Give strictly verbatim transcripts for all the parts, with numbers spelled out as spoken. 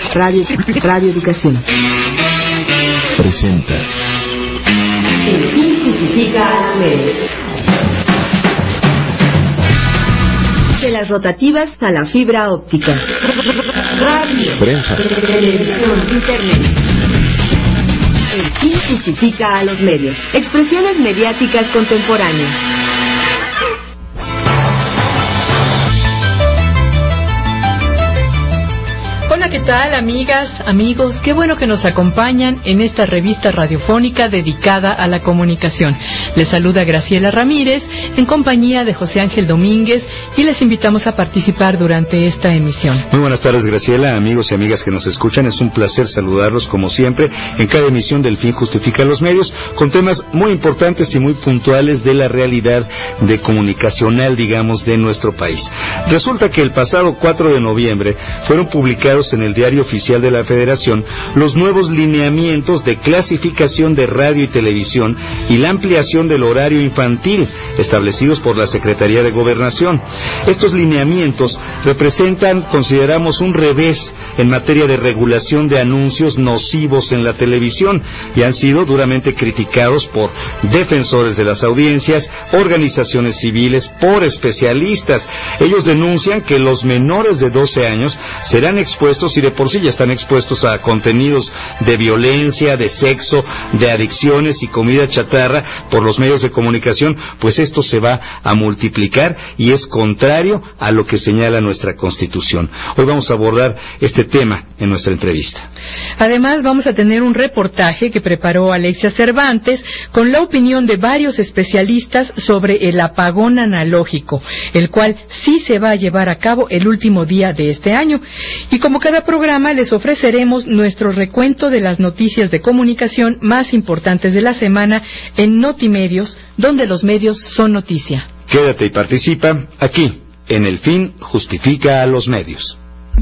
Radio, Radio Educación presenta El fin justifica a los medios. De las rotativas a la fibra óptica. Radio, prensa, televisión, internet. El fin justifica a los medios. Expresiones mediáticas contemporáneas. Hola, ¿qué tal, amigas, amigos? Qué bueno que nos acompañan en esta revista radiofónica dedicada a la comunicación. Les saluda Graciela Ramírez en compañía de José Ángel Domínguez y les invitamos a participar durante esta emisión. Muy buenas tardes, Graciela, amigos y amigas que nos escuchan. Es un placer saludarlos como siempre en cada emisión del Fin Justifica los Medios con temas muy importantes y muy puntuales de la realidad de comunicacional, digamos, de nuestro país. Resulta que el pasado cuatro de noviembre fueron publicados en el Diario Oficial de la Federación los nuevos lineamientos de clasificación de radio y televisión y la ampliación del horario infantil establecidos por la Secretaría de Gobernación. Estos lineamientos representan, consideramos, un revés en materia de regulación de anuncios nocivos en la televisión y han sido duramente criticados por defensores de las audiencias, organizaciones civiles, por especialistas. Ellos denuncian que los menores de doce años serán expuestos y de por sí ya están expuestos a contenidos de violencia, de sexo, de adicciones y comida chatarra por los medios de comunicación, pues esto se va a multiplicar y es contrario a lo que señala nuestra Constitución. Hoy vamos a abordar este tema en nuestra entrevista. Además, vamos a tener un reportaje que preparó Alexia Cervantes con la opinión de varios especialistas sobre el apagón analógico, el cual sí se va a llevar a cabo el último día de este año. Y como cada programa les ofreceremos nuestro recuento de las noticias de comunicación más importantes de la semana en Notimedios, donde los medios son noticia. Quédate y participa aquí, en El Fin Justifica a los Medios.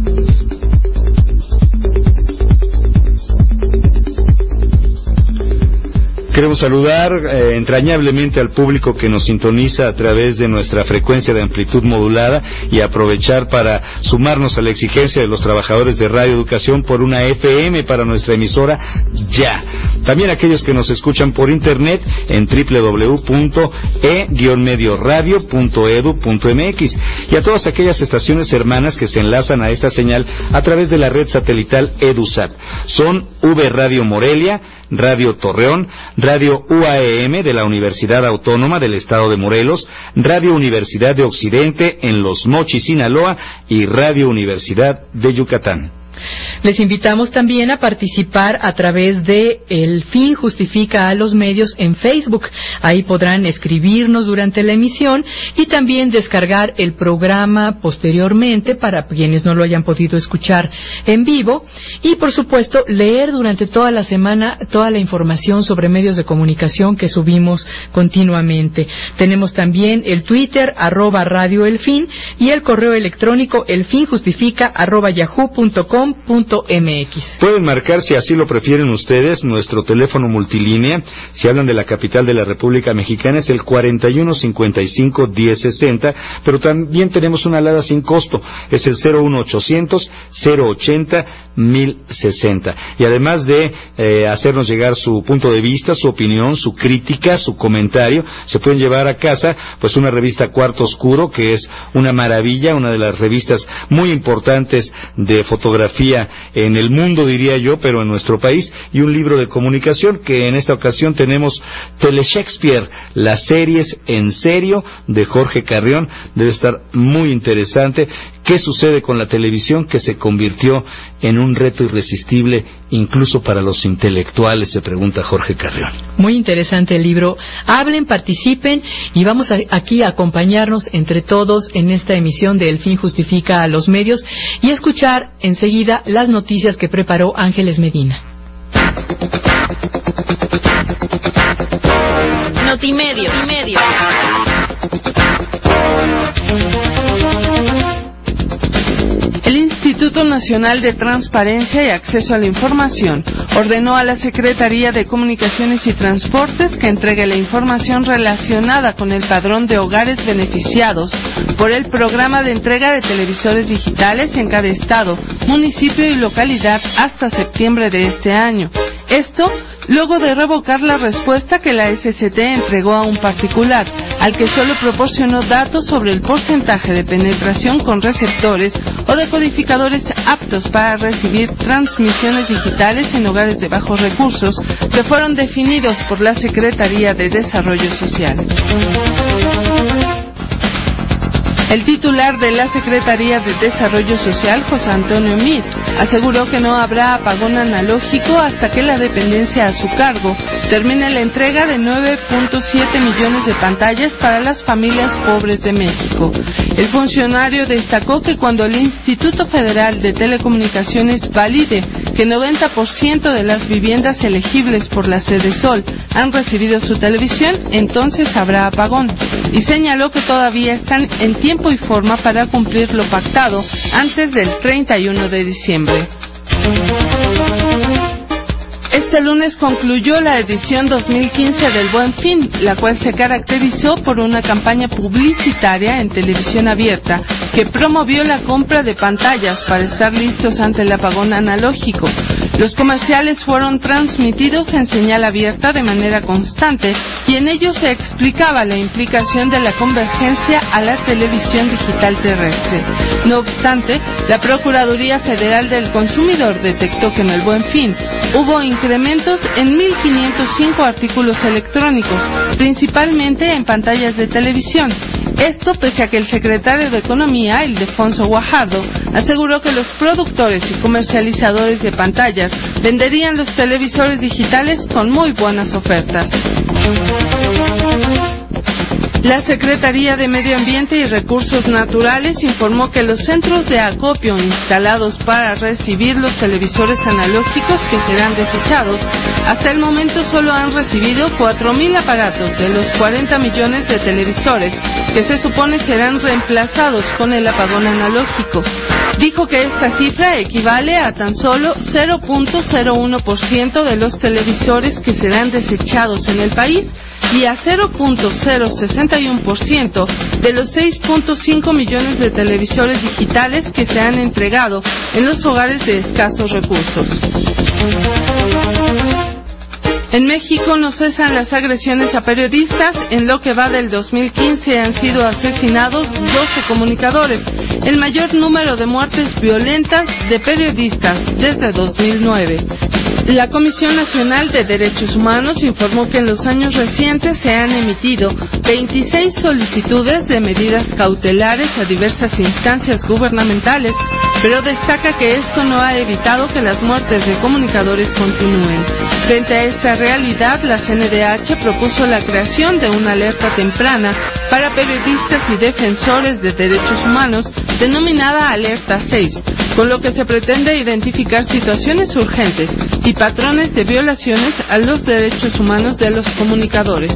Queremos saludar eh, entrañablemente al público que nos sintoniza a través de nuestra frecuencia de amplitud modulada y aprovechar para sumarnos a la exigencia de los trabajadores de Radio Educación por una F M para nuestra emisora ya. También aquellos que nos escuchan por internet en doble u doble u doble u punto e guion medioradio punto edu punto m x y a todas aquellas estaciones hermanas que se enlazan a esta señal a través de la red satelital EduSat. Son V Radio Morelia, Radio Torreón, Radio U A E M de la Universidad Autónoma del Estado de Morelos, Radio Universidad de Occidente en Los Mochis, Sinaloa y Radio Universidad de Yucatán. Les invitamos también a participar a través de El Fin Justifica a los Medios en Facebook. Ahí podrán escribirnos durante la emisión y también descargar el programa posteriormente para quienes no lo hayan podido escuchar en vivo. Y, por supuesto, leer durante toda la semana toda la información sobre medios de comunicación que subimos continuamente. Tenemos también el Twitter, arroba Radio El Fin, y el correo electrónico elfinjustifica arroba yahoo punto com punto m x. Pueden marcar, si así lo prefieren ustedes, nuestro teléfono multilínea. Si hablan de la capital de la República Mexicana es el cuarenta y uno cincuenta y cinco diez sesenta, pero también tenemos una alada sin costo, es el cero uno ochocientos cero ochenta mil sesenta. Y además de eh, hacernos llegar su punto de vista, su opinión, su crítica, su comentario, se pueden llevar a casa pues una revista Cuarto Oscuro, que es una maravilla, una de las revistas muy importantes de fotografía en el mundo, diría yo, pero en nuestro país, y un libro de comunicación que en esta ocasión tenemos Tele Shakespeare, las series en serio de Jorge Carrión. Debe estar muy interesante. ¿Qué sucede con la televisión que se convirtió en un reto irresistible incluso para los intelectuales? Se pregunta Jorge Carrión. Muy interesante el libro. Hablen, participen y vamos a, aquí a acompañarnos entre todos en esta emisión de El Fin Justifica a los Medios y escuchar enseguida las noticias que preparó Ángeles Medina. Notimedio. Notimedio. El Instituto Nacional Nacional de Transparencia y Acceso a la Información ordenó a la Secretaría de Comunicaciones y Transportes que entregue la información relacionada con el padrón de hogares beneficiados por el programa de entrega de televisores digitales en cada estado, municipio y localidad hasta septiembre de este año. Esto luego de revocar la respuesta que la S C T entregó a un particular, al que solo proporcionó datos sobre el porcentaje de penetración con receptores o decodificadores aptos para recibir transmisiones digitales en hogares de bajos recursos que fueron definidos por la Secretaría de Desarrollo Social. El titular de la Secretaría de Desarrollo Social, José Antonio Mir, aseguró que no habrá apagón analógico hasta que la dependencia a su cargo termine la entrega de nueve punto siete millones de pantallas para las familias pobres de México. El funcionario destacó que cuando el Instituto Federal de Telecomunicaciones valide que noventa por ciento de las viviendas elegibles por la Sedesol han recibido su televisión, entonces habrá apagón. Y señaló que todavía están en tiempo y forma para cumplir lo pactado antes del treinta y uno de diciembre. Este lunes concluyó la edición dos mil quince del Buen Fin, la cual se caracterizó por una campaña publicitaria en televisión abierta que promovió la compra de pantallas para estar listos ante el apagón analógico. Los comerciales fueron transmitidos en señal abierta de manera constante y en ellos se explicaba la implicación de la convergencia a la televisión digital terrestre. No obstante, la Procuraduría Federal del Consumidor detectó que en el Buen Fin hubo incrementos en mil quinientos cinco artículos electrónicos, principalmente en pantallas de televisión. Esto pese a que el secretario de Economía, Ildefonso Guajardo, aseguró que los productores y comercializadores de pantallas venderían los televisores digitales con muy buenas ofertas. La Secretaría de Medio Ambiente y Recursos Naturales informó que los centros de acopio instalados para recibir los televisores analógicos que serán desechados, hasta el momento solo han recibido cuatro mil aparatos de los cuarenta millones de televisores que se supone serán reemplazados con el apagón analógico. Dijo que esta cifra equivale a tan solo cero punto cero uno por ciento de los televisores que serán desechados en el país y a cero punto cero sesenta y uno por ciento de los seis punto cinco millones de televisores digitales que se han entregado en los hogares de escasos recursos. En México no cesan las agresiones a periodistas. En lo que va del dos mil quince han sido asesinados doce comunicadores, el mayor número de muertes violentas de periodistas desde dos mil nueve. La Comisión Nacional de Derechos Humanos informó que en los años recientes se han emitido veintiséis solicitudes de medidas cautelares a diversas instancias gubernamentales, pero destaca que esto no ha evitado que las muertes de comunicadores continúen. Frente a esta realidad, la C N D H propuso la creación de una alerta temprana para periodistas y defensores de derechos humanos, denominada Alerta seis, con lo que se pretende identificar situaciones urgentes y patrones de violaciones a los derechos humanos de los comunicadores.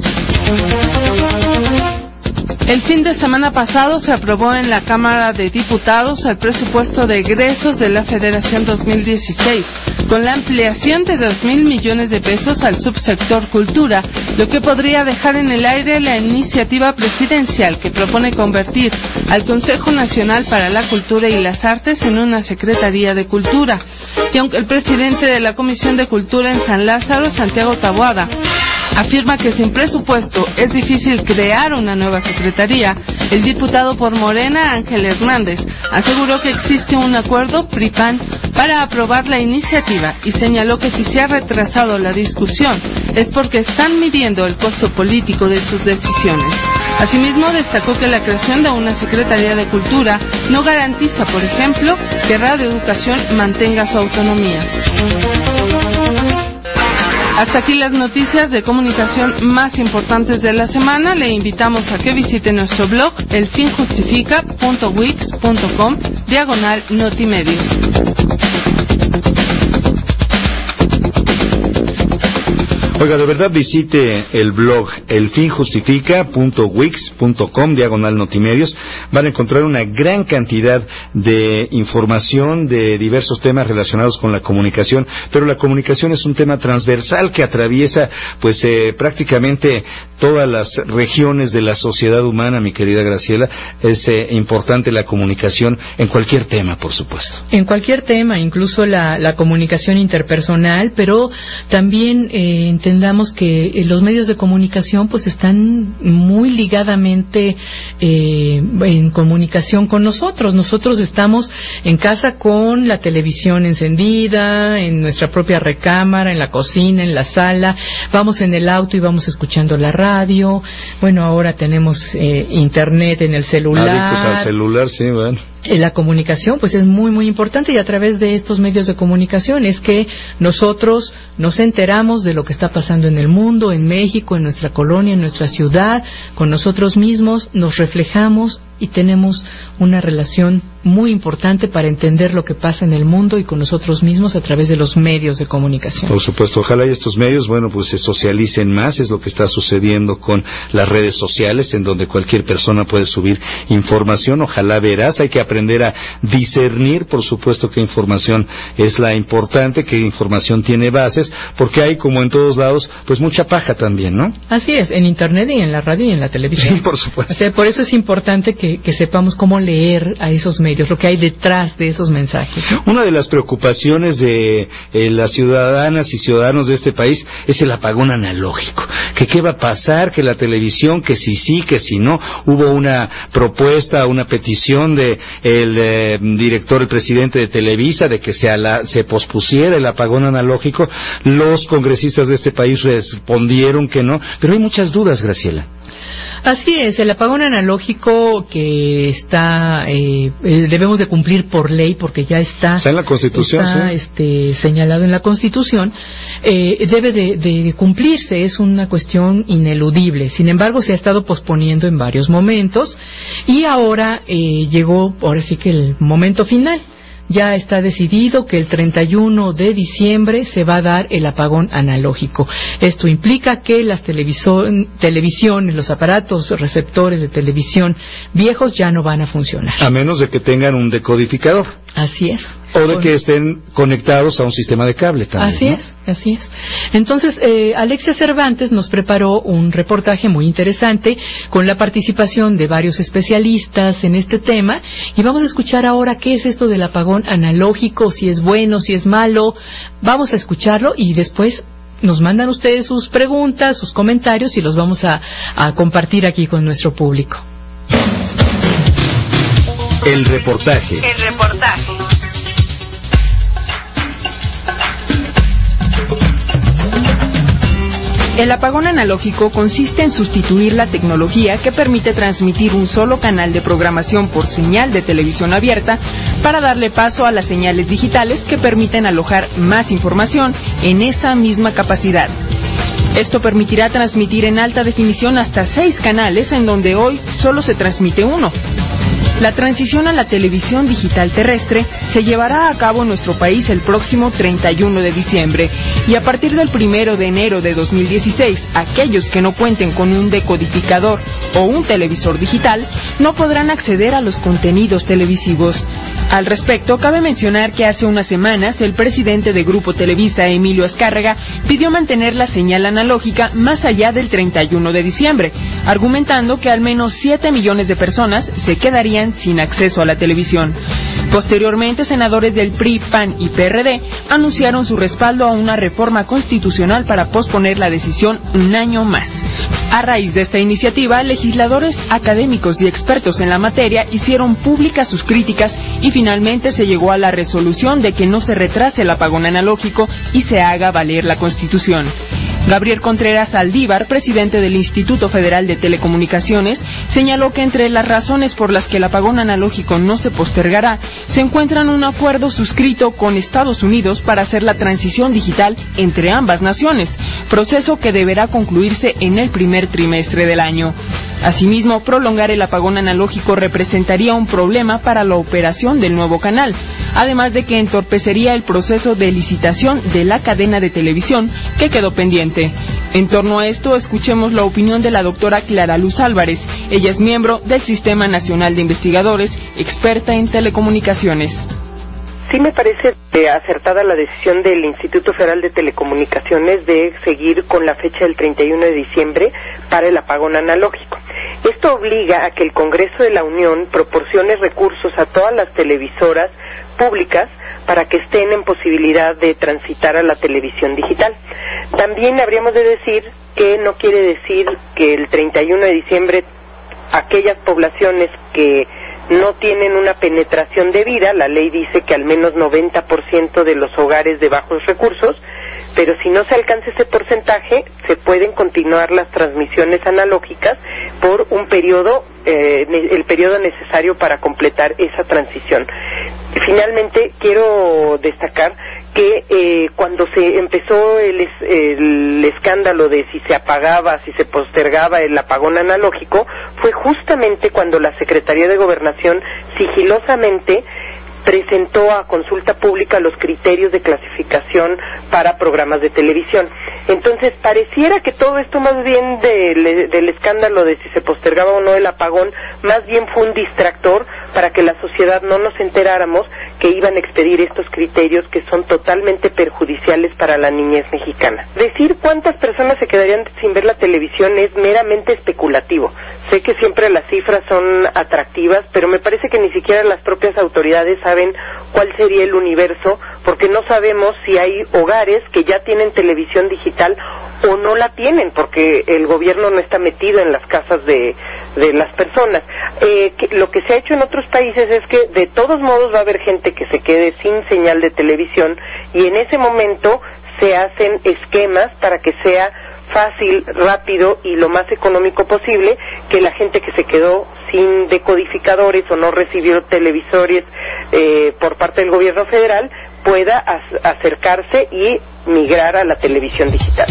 El fin de semana pasado se aprobó en la Cámara de Diputados el presupuesto de egresos de la Federación dos mil dieciséis, con la ampliación de dos mil millones de pesos al subsector cultura, lo que podría dejar en el aire la iniciativa presidencial que propone convertir al Consejo Nacional para la Cultura y las Artes en una Secretaría de Cultura. Y aunque el presidente de la Comisión de Cultura en San Lázaro, Santiago Taboada, afirma que sin presupuesto es difícil crear una nueva secretaría, el diputado por Morena, Ángel Hernández, aseguró que existe un acuerdo P R I-P A N para aprobar la iniciativa y señaló que si se ha retrasado la discusión es porque están midiendo el costo político de sus decisiones. Asimismo, destacó que la creación de una Secretaría de Cultura no garantiza, por ejemplo, que Radio Educación mantenga su autonomía. Hasta aquí las noticias de comunicación más importantes de la semana. Le invitamos a que visite nuestro blog elfinjustifica punto wix punto com diagonal notimedios. Oiga, de verdad visite el blog elfinjustifica punto wix punto com, diagonal notimedios. Van a encontrar una gran cantidad de información de diversos temas relacionados con la comunicación, pero la comunicación es un tema transversal que atraviesa pues eh, prácticamente todas las regiones de la sociedad humana, mi querida Graciela. Es eh, importante la comunicación en cualquier tema, por supuesto. En cualquier tema, incluso la, la comunicación interpersonal, pero también eh, entendamos que eh, los medios de comunicación pues están muy ligadamente eh, en comunicación con nosotros. Nosotros estamos en casa con la televisión encendida, en nuestra propia recámara, en la cocina, en la sala, vamos en el auto y vamos escuchando la radio. Bueno, ahora tenemos eh, internet en el celular. Adictos al celular, sí, bueno. La comunicación pues es muy muy importante, y a través de estos medios de comunicación es que nosotros nos enteramos de lo que está pasando en el mundo, en México, en nuestra colonia, en nuestra ciudad, con nosotros mismos, nos reflejamos y tenemos una relación muy importante para entender lo que pasa en el mundo y con nosotros mismos a través de los medios de comunicación. Por supuesto, ojalá y estos medios, bueno, pues se socialicen más. Es lo que está sucediendo con las redes sociales, en donde cualquier persona puede subir información. Ojalá verás, hay que aprender a discernir, por supuesto, qué información es la importante, qué información tiene bases, porque hay, como en todos lados, pues mucha paja también, ¿no? Así es, en internet y en la radio y en la televisión. Sí, por supuesto. O sea, por eso es importante que, que sepamos cómo leer a esos medios, lo que hay detrás de esos mensajes, ¿no? Una de las preocupaciones de eh, las ciudadanas y ciudadanos de este país es el apagón analógico. Que qué va a pasar, que la televisión, que si sí, que si no. Hubo una propuesta, una petición de el eh, director, el presidente de Televisa, de que se, ala, se pospusiera el apagón analógico. Los congresistas de este país respondieron que no, pero hay muchas dudas, Graciela. Así es, el apagón analógico que está, eh, eh, debemos de cumplir por ley, porque ya está, está en la Constitución, está, sí. este, señalado en la Constitución, eh, debe de, de cumplirse, es una cuestión ineludible. Sin embargo, se ha estado posponiendo en varios momentos y ahora eh, llegó, ahora sí que el momento final. Ya está decidido que el treinta y uno de diciembre se va a dar el apagón analógico. Esto implica que las televisiones, los aparatos receptores de televisión viejos ya no van a funcionar. A menos de que tengan un decodificador. Así es. O de que estén conectados a un sistema de cable también. Así, ¿no? es, así es. Entonces, eh, Alexia Cervantes nos preparó un reportaje muy interesante con la participación de varios especialistas en este tema, y vamos a escuchar ahora qué es esto del apagón analógico, si es bueno, si es malo. Vamos a escucharlo y después nos mandan ustedes sus preguntas, sus comentarios, y los vamos a, a compartir aquí con nuestro público. El reportaje. El reportaje. El apagón analógico consiste en sustituir la tecnología que permite transmitir un solo canal de programación por señal de televisión abierta para darle paso a las señales digitales que permiten alojar más información en esa misma capacidad. Esto permitirá transmitir en alta definición hasta seis canales, en donde hoy solo se transmite uno. La transición a la televisión digital terrestre se llevará a cabo en nuestro país el próximo treinta y uno de diciembre, y a partir del primero de enero de dos mil dieciséis, aquellos que no cuenten con un decodificador o un televisor digital no podrán acceder a los contenidos televisivos. Al respecto, cabe mencionar que hace unas semanas el presidente de Grupo Televisa, Emilio Azcárraga, pidió mantener la señal analógica más allá del treinta y uno de diciembre, argumentando que al menos siete millones de personas se quedarían sin acceso a la televisión. Posteriormente, senadores del P R I, P A N y P R D anunciaron su respaldo a una reforma constitucional para posponer la decisión un año más. A raíz de esta iniciativa, legisladores, académicos y expertos en la materia hicieron públicas sus críticas y finalmente se llegó a la resolución de que no se retrase el apagón analógico y se haga valer la Constitución. Gabriel Contreras Aldívar, presidente del Instituto Federal de Telecomunicaciones, señaló que entre las razones por las que el apagón analógico no se postergará, se encuentran un acuerdo suscrito con Estados Unidos para hacer la transición digital entre ambas naciones, proceso que deberá concluirse en el primer trimestre del año. Asimismo, prolongar el apagón analógico representaría un problema para la operación del nuevo canal, además de que entorpecería el proceso de licitación de la cadena de televisión que quedó pendiente. En torno a esto, escuchemos la opinión de la doctora Clara Luz Álvarez. Ella es miembro del Sistema Nacional de Investigadores, experta en telecomunicaciones. Sí me parece acertada la decisión del Instituto Federal de Telecomunicaciones de seguir con la fecha del treinta y uno de diciembre para el apagón analógico. Esto obliga a que el Congreso de la Unión proporcione recursos a todas las televisoras públicas para que estén en posibilidad de transitar a la televisión digital. También habríamos de decir que no quiere decir que el treinta y uno de diciembre aquellas poblaciones que no tienen una penetración debida, la ley dice que al menos noventa por ciento de los hogares de bajos recursos, pero si no se alcanza ese porcentaje, se pueden continuar las transmisiones analógicas por un periodo, eh, el periodo necesario para completar esa transición. Finalmente, quiero destacar que eh, cuando se empezó el, el escándalo de si se apagaba, si se postergaba el apagón analógico, fue justamente cuando la Secretaría de Gobernación sigilosamente presentó a consulta pública los criterios de clasificación para programas de televisión. Entonces, pareciera que todo esto más bien del, del escándalo de si se postergaba o no el apagón, más bien fue un distractor para que la sociedad no nos enteráramos que iban a expedir estos criterios que son totalmente perjudiciales para la niñez mexicana. Decir cuántas personas se quedarían sin ver la televisión es meramente especulativo. Sé que siempre las cifras son atractivas, pero me parece que ni siquiera las propias autoridades saben cuál sería el universo, porque no sabemos si hay hogares que ya tienen televisión digital o no la tienen, porque el gobierno no está metido en las casas de, de las personas. Eh, que, lo que se ha hecho en otros países es que de todos modos va a haber gente que se quede sin señal de televisión y en ese momento se hacen esquemas para que sea fácil, rápido y lo más económico posible que la gente que se quedó sin decodificadores o no recibió televisores eh, por parte del gobierno federal pueda as- acercarse y migrar a la televisión digital.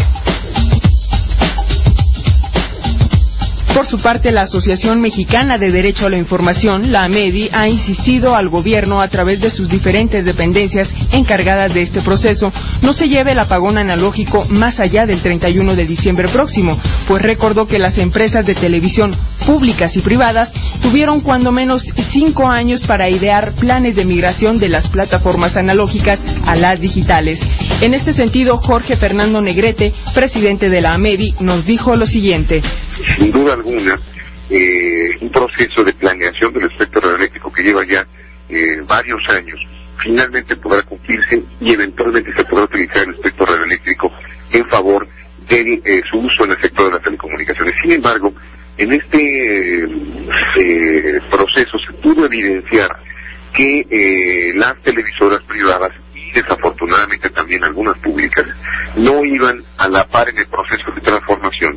Por su parte, la Asociación Mexicana de Derecho a la Información, la AMEDI, ha insistido al gobierno a través de sus diferentes dependencias encargadas de este proceso no se lleve el apagón analógico más allá del treinta y uno de diciembre próximo, pues recordó que las empresas de televisión públicas y privadas tuvieron cuando menos cinco años para idear planes de migración de las plataformas analógicas a las digitales. En este sentido, Jorge Fernando Negrete, presidente de la AMEDI, nos dijo lo siguiente. Sin duda alguna, eh, un proceso de planeación del espectro radioeléctrico que lleva ya eh, varios años, finalmente podrá cumplirse y eventualmente se podrá utilizar el espectro radioeléctrico en favor de eh, su uso en el sector de las telecomunicaciones. Sin embargo, en este eh, proceso se pudo evidenciar que eh, las televisoras privadas y desafortunadamente también algunas públicas no iban a la par en el proceso de transformación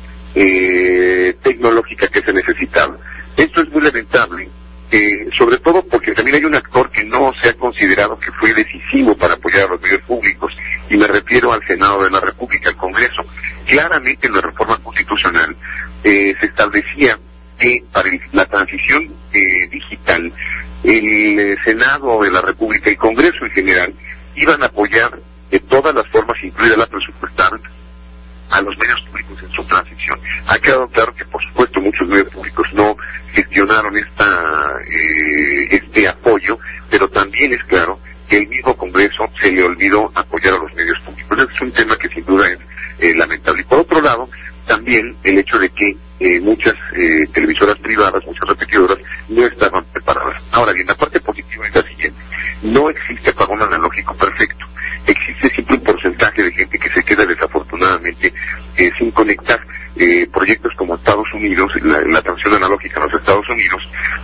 Eh, tecnológica que se necesitaba. Esto es muy lamentable, eh, sobre todo porque también hay un actor que no se ha considerado que fue decisivo para apoyar a los medios públicos, y me refiero al Senado de la República, al Congreso. Claramente en la reforma constitucional eh, se establecía que para el, la transición eh, digital, el eh, Senado de la República y el Congreso en general iban a apoyar de todas las formas, incluida la presupuestaria, a los medios públicos en su transición. Ha quedado claro que, por supuesto, muchos medios públicos no gestionaron esta eh, este apoyo, pero también es claro que el mismo Congreso se le olvidó apoyar a los medios públicos. Ese es un tema que sin duda es eh, lamentable. Y por otro lado, también el hecho de que eh, muchas eh, televisoras privadas, muchas repetidoras, no estaban preparadas. Ahora bien, la parte positiva es la siguiente. No existe apagón analógico perfecto. Existe siempre un porcentaje de gente que se queda desafortunadamente eh, sin conectar. Eh, proyectos como Estados Unidos, la, la transición analógica en los Estados Unidos,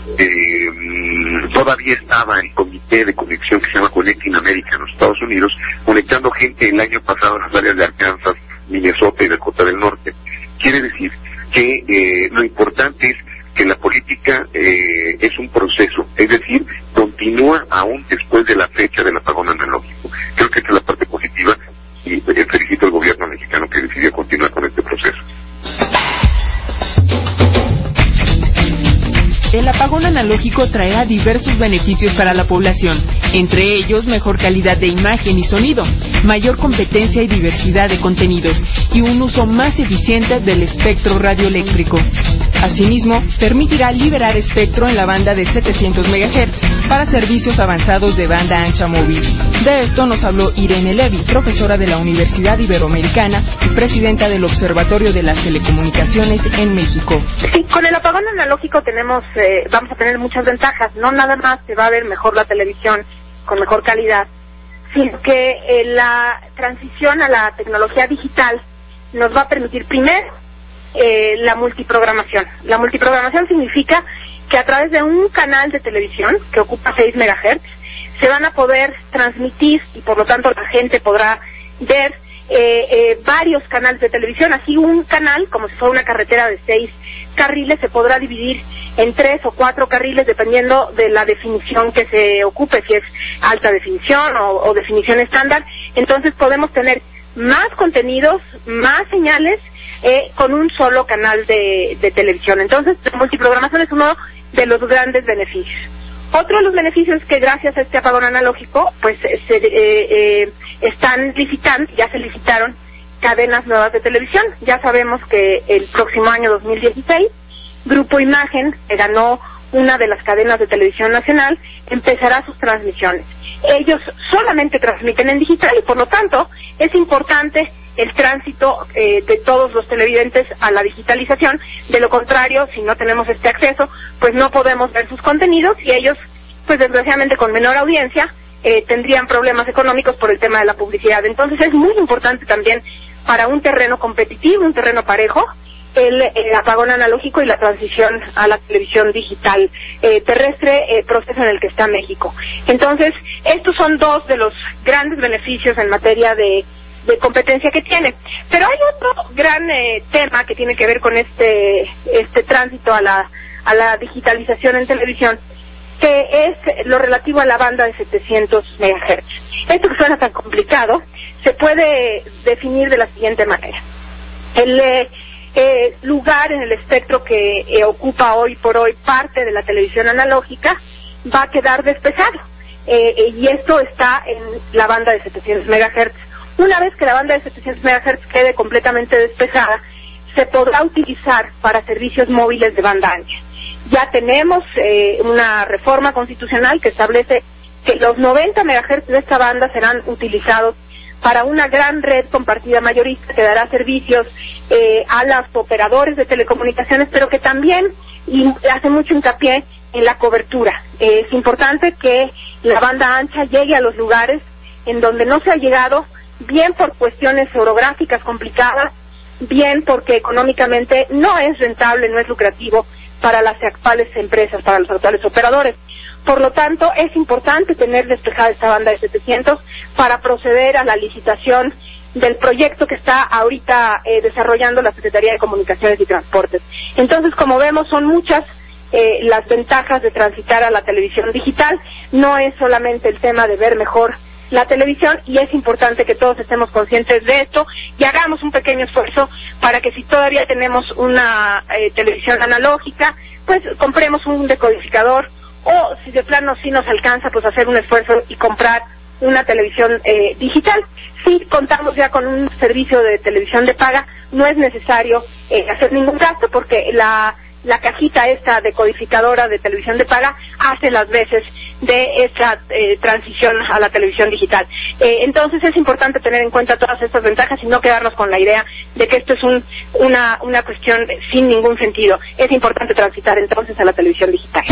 eh, todavía estaba el comité de conexión que se llama Connecting America en los Estados Unidos, conectando gente el año pasado en las áreas de Arkansas, Minnesota y Dakota del Norte. Quiere decir que eh, lo importante es que la política eh, es un proceso, es decir, continúa aún después de la fecha del apagón analógico. Creo que esta es la parte positiva y eh, felicito al gobierno mexicano que decidió continuar con este proceso. El apagón analógico traerá diversos beneficios para la población, entre ellos mejor calidad de imagen y sonido, mayor competencia y diversidad de contenidos y un uso más eficiente del espectro radioeléctrico. Asimismo, permitirá liberar espectro en la banda de setecientos megahertz para servicios avanzados de banda ancha móvil. De esto nos habló Irene Levy, profesora de la Universidad Iberoamericana y presidenta del Observatorio de las Telecomunicaciones en México. Sí, con el apagón analógico tenemos, eh, vamos a tener muchas ventajas. No nada más se va a ver mejor la televisión con mejor calidad, sino que eh, la transición a la tecnología digital nos va a permitir primero eh, la multiprogramación. La multiprogramación significa que a través de un canal de televisión que ocupa seis megahertz se van a poder transmitir y por lo tanto la gente podrá ver eh, eh, varios canales de televisión. Así un canal, como si fuera una carretera de seis carriles, se podrá dividir en tres o cuatro carriles dependiendo de la definición que se ocupe, si es alta definición o, o definición estándar. Entonces podemos tener más contenidos, más señales eh, con un solo canal de, de televisión. Entonces la multiprogramación es uno de los grandes beneficios. Otro de los beneficios es que gracias a este apagón analógico pues se eh, eh, están licitando, ya se licitaron cadenas nuevas de televisión. Ya sabemos que el próximo año dos mil dieciséis Grupo Imagen, que ganó una de las cadenas de televisión nacional, empezará sus transmisiones. Ellos solamente transmiten en digital y por lo tanto es importante el tránsito eh, de todos los televidentes a la digitalización. De lo contrario, si no tenemos este acceso, pues no podemos ver sus contenidos y ellos, pues desgraciadamente con menor audiencia, eh, tendrían problemas económicos por el tema de la publicidad. Entonces es muy importante también para un terreno competitivo, un terreno parejo, el, el apagón analógico y la transición a la televisión digital eh, terrestre, eh, proceso en el que está México. Entonces, estos son dos de los grandes beneficios en materia de, de competencia que tiene. Pero hay otro gran eh, tema que tiene que ver con este este tránsito a la a la digitalización en televisión, que es lo relativo a la banda de setecientos megahertz. Esto que suena tan complicado se puede definir de la siguiente manera. El eh, eh, lugar en el espectro que eh, ocupa hoy por hoy parte de la televisión analógica va a quedar despejado, eh, eh, y esto está en la banda de setecientos megahertz. Una vez que la banda de setecientos megahertz quede completamente despejada, se podrá utilizar para servicios móviles de banda ancha. Ya tenemos eh, una reforma constitucional que establece que los noventa megahertz de esta banda serán utilizados para una gran red compartida mayorista que dará servicios eh, a los operadores de telecomunicaciones, pero que también y hace mucho hincapié en la cobertura. Eh, es importante que la banda ancha llegue a los lugares en donde no se ha llegado, bien por cuestiones orográficas complicadas, bien porque económicamente no es rentable, no es lucrativo para las actuales empresas, para los actuales operadores. Por lo tanto, es importante tener despejada esta banda de setecientos para proceder a la licitación del proyecto que está ahorita eh, desarrollando la Secretaría de Comunicaciones y Transportes. Entonces, como vemos, son muchas eh, las ventajas de transitar a la televisión digital. No es solamente el tema de ver mejor la televisión, y es importante que todos estemos conscientes de esto y hagamos un pequeño esfuerzo para que si todavía tenemos una eh, televisión analógica, pues compremos un decodificador, o si de plano sí nos alcanza, pues hacer un esfuerzo y comprar una televisión eh, digital. Si contamos ya con un servicio de televisión de paga, no es necesario eh, hacer ningún gasto, porque la la cajita esta decodificadora de televisión de paga hace las veces de esta eh, transición a la televisión digital. Eh, entonces es importante tener en cuenta todas estas ventajas y no quedarnos con la idea de que esto es un, una, una cuestión sin ningún sentido. Es importante transitar entonces a la televisión digital.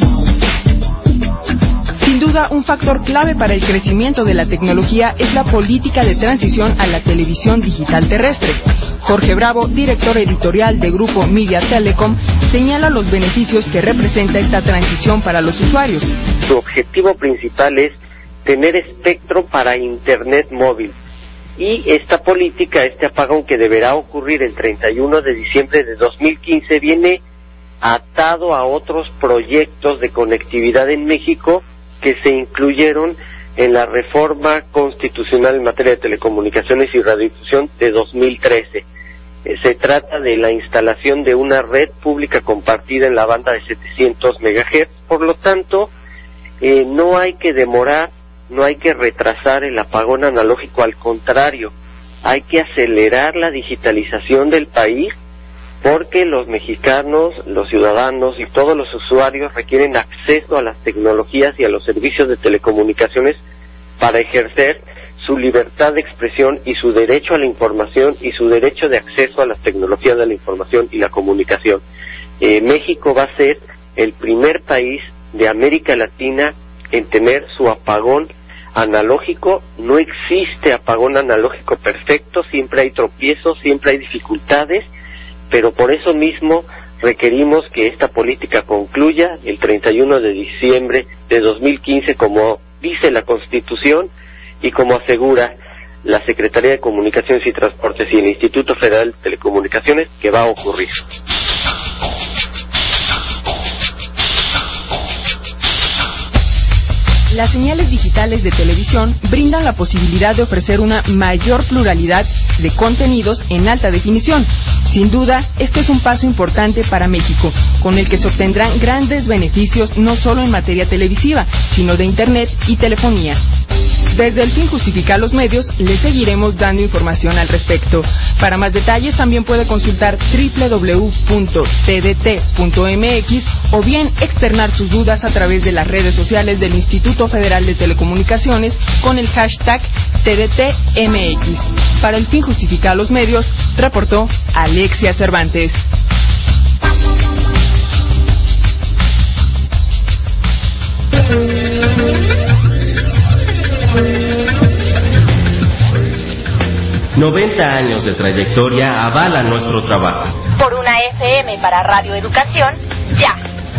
Sin duda, un factor clave para el crecimiento de la tecnología es la política de transición a la televisión digital terrestre. Jorge Bravo, director editorial de Grupo Media Telecom, señala los beneficios que representa esta transición para los usuarios. Su objetivo principal es tener espectro para Internet móvil. Y esta política, este apagón que deberá ocurrir el treinta y uno de diciembre de dos mil quince, viene atado a otros proyectos de conectividad en México que se incluyeron en la reforma constitucional en materia de telecomunicaciones y radiodifusión de dos mil trece. Eh, se trata de la instalación de una red pública compartida en la banda de setecientos megahertz. Por lo tanto, eh, no hay que demorar, no hay que retrasar el apagón analógico, al contrario, hay que acelerar la digitalización del país, porque los mexicanos, los ciudadanos y todos los usuarios requieren acceso a las tecnologías y a los servicios de telecomunicaciones para ejercer su libertad de expresión y su derecho a la información y su derecho de acceso a las tecnologías de la información y la comunicación. Eh, México va a ser el primer país de América Latina en tener su apagón analógico. No existe apagón analógico perfecto, siempre hay tropiezos, siempre hay dificultades, pero por eso mismo requerimos que esta política concluya el treinta y uno de diciembre de dos mil quince, como dice la Constitución y como asegura la Secretaría de Comunicaciones y Transportes y el Instituto Federal de Telecomunicaciones, que va a ocurrir. Las señales digitales de televisión brindan la posibilidad de ofrecer una mayor pluralidad de contenidos en alta definición. Sin duda, este es un paso importante para México, con el que se obtendrán grandes beneficios no solo en materia televisiva, sino de Internet y telefonía. Desde el Fin Justifica a los Medios, les seguiremos dando información al respecto. Para más detalles también puede consultar doble u doble u doble u punto t d t punto m x o bien externar sus dudas a través de las redes sociales del Instituto Federal de Telecomunicaciones con el hashtag T D T M X. Para el Fin Justifica a los Medios, reportó Alexia Cervantes. noventa años de trayectoria avalan nuestro trabajo. Por una F M para Radio Educación, ya.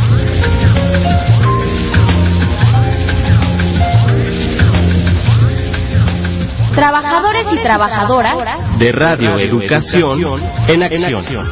Trabajadores y trabajadoras de Radio Educación en acción.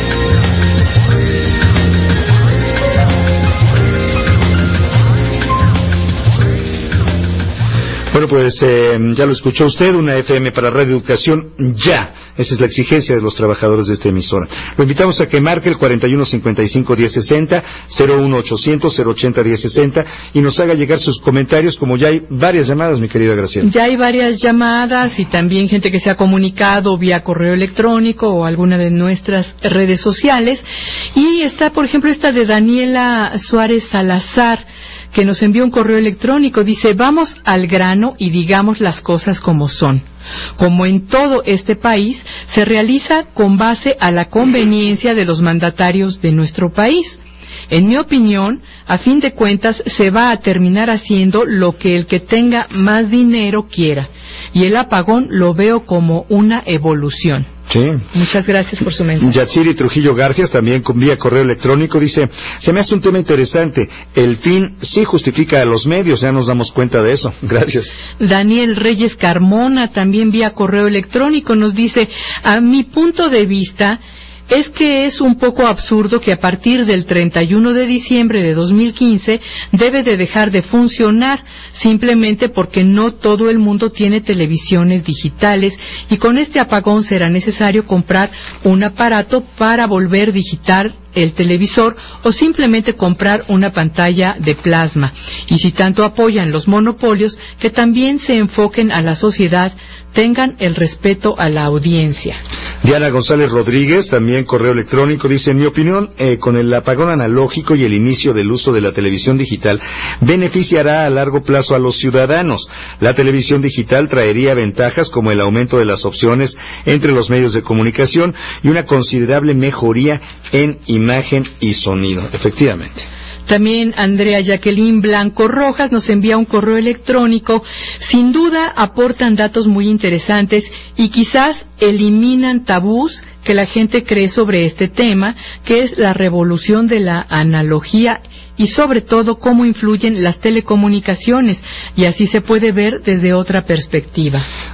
Bueno, pues eh, ya lo escuchó usted, una F M para Radio Educación, ya. Esa es la exigencia de los trabajadores de esta emisora. Lo invitamos a que marque el cuarenta y uno cincuenta y cinco diez sesenta, cero uno ochocientos cero ochenta diez sesenta y nos haga llegar sus comentarios, como ya hay varias llamadas, mi querida Graciela. Ya hay varias llamadas y también gente que se ha comunicado vía correo electrónico o alguna de nuestras redes sociales. Y está, por ejemplo, esta de Daniela Suárez Salazar, que nos envió un correo electrónico. Dice: vamos al grano y digamos las cosas como son. Como en todo este país, se realiza con base a la conveniencia de los mandatarios de nuestro país. En mi opinión, a fin de cuentas, se va a terminar haciendo lo que el que tenga más dinero quiera. Y el apagón lo veo como una evolución. Sí. Muchas gracias por su mensaje. Yatsiri Trujillo Garfias, también con vía correo electrónico, dice: se me hace un tema interesante. El fin sí justifica a los medios, ya nos damos cuenta de eso. Gracias. Daniel Reyes Carmona, también vía correo electrónico, nos dice: a mi punto de vista, es que es un poco absurdo que a partir del treinta y uno de diciembre de dos mil quince debe de dejar de funcionar, simplemente porque no todo el mundo tiene televisiones digitales, y con este apagón será necesario comprar un aparato para volver digital el televisor o simplemente comprar una pantalla de plasma. Y si tanto apoyan los monopolios, que también se enfoquen a la sociedad, tengan el respeto a la audiencia. Diana González Rodríguez, también correo electrónico, dice: en mi opinión, eh, con el apagón analógico y el inicio del uso de la televisión digital, beneficiará a largo plazo a los ciudadanos. La televisión digital traería ventajas como el aumento de las opciones entre los medios de comunicación y una considerable mejoría en imagen y sonido. Efectivamente. También Andrea Jacqueline Blanco Rojas nos envía un correo electrónico. Sin duda aportan datos muy interesantes y quizás eliminan tabús que la gente cree sobre este tema, que es la revolución de la analogía y sobre todo cómo influyen las telecomunicaciones, y así se puede ver desde otra perspectiva.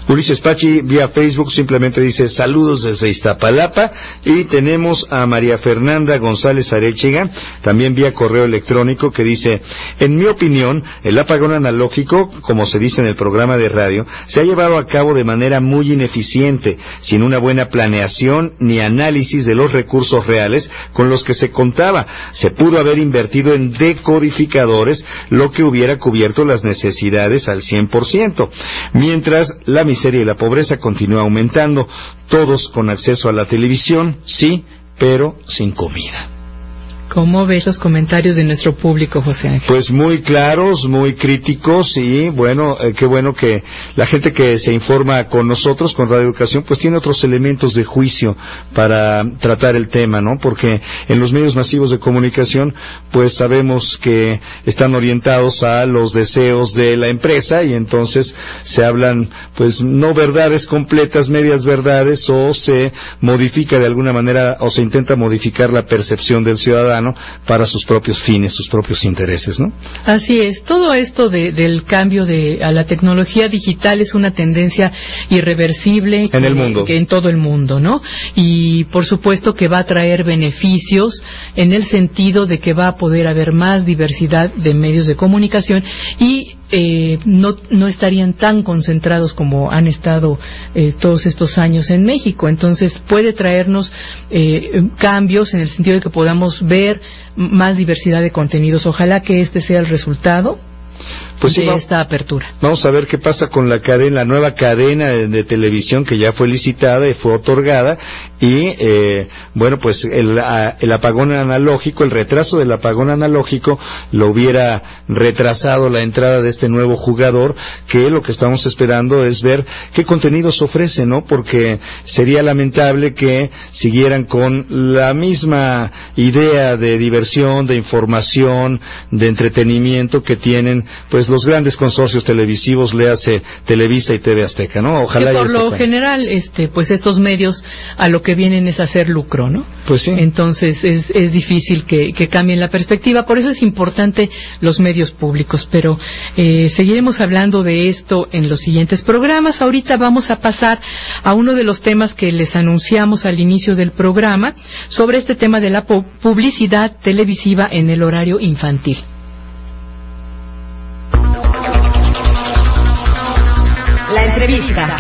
Ulises Pachi vía Facebook simplemente dice saludos desde Iztapalapa, y tenemos a María Fernanda González Arechiga también vía correo electrónico que dice: en mi opinión, el apagón analógico, como se dice en el programa de radio, se ha llevado a cabo de manera muy ineficiente, sin una buena planeación ni análisis de los recursos reales con los que se contaba. Se pudo haber invertido en decodificadores, lo que hubiera cubierto las necesidades al cien por ciento. Mientras la miseria y la pobreza continúa aumentando, todos con acceso a la televisión, sí, pero sin comida. ¿Cómo ves los comentarios de nuestro público, José Ángel? Pues muy claros, muy críticos, y bueno, eh, qué bueno que la gente que se informa con nosotros, con Radio Educación, pues tiene otros elementos de juicio para tratar el tema, ¿no? Porque en los medios masivos de comunicación, pues sabemos que están orientados a los deseos de la empresa, y entonces se hablan, pues, no verdades completas, medias verdades, o se modifica de alguna manera, o se intenta modificar la percepción del ciudadano para sus propios fines, sus propios intereses, ¿no? Así es. Todo esto de, del cambio de a la tecnología digital es una tendencia irreversible en que, el mundo, que en todo el mundo, ¿no? Y por supuesto que va a traer beneficios en el sentido de que va a poder haber más diversidad de medios de comunicación y Eh, no, no estarían tan concentrados como han estado eh, todos estos años en México. Entonces puede traernos eh, cambios en el sentido de que podamos ver más diversidad de contenidos. Ojalá que este sea el resultado pues de sí, vamos, esta apertura. Vamos a ver qué pasa con la cadena, la nueva cadena de, de televisión que ya fue licitada y fue otorgada, y eh, bueno, pues el, a, el apagón analógico, el retraso del apagón analógico lo hubiera retrasado la entrada de este nuevo jugador, que lo que estamos esperando es ver qué contenidos ofrece, ¿no? Porque sería lamentable que siguieran con la misma idea de diversión, de información, de entretenimiento que tienen pues los grandes consorcios televisivos, le hace Televisa y T V Azteca, ¿no? Ojalá. Que por lo general, este, pues estos medios a lo que vienen es hacer lucro, ¿no? Pues sí. Entonces es, es difícil que, que cambien la perspectiva, por eso es importante los medios públicos, pero eh, seguiremos hablando de esto en los siguientes programas. Ahorita vamos a pasar a uno de los temas que les anunciamos al inicio del programa, sobre este tema de la publicidad televisiva en el horario infantil. La entrevista.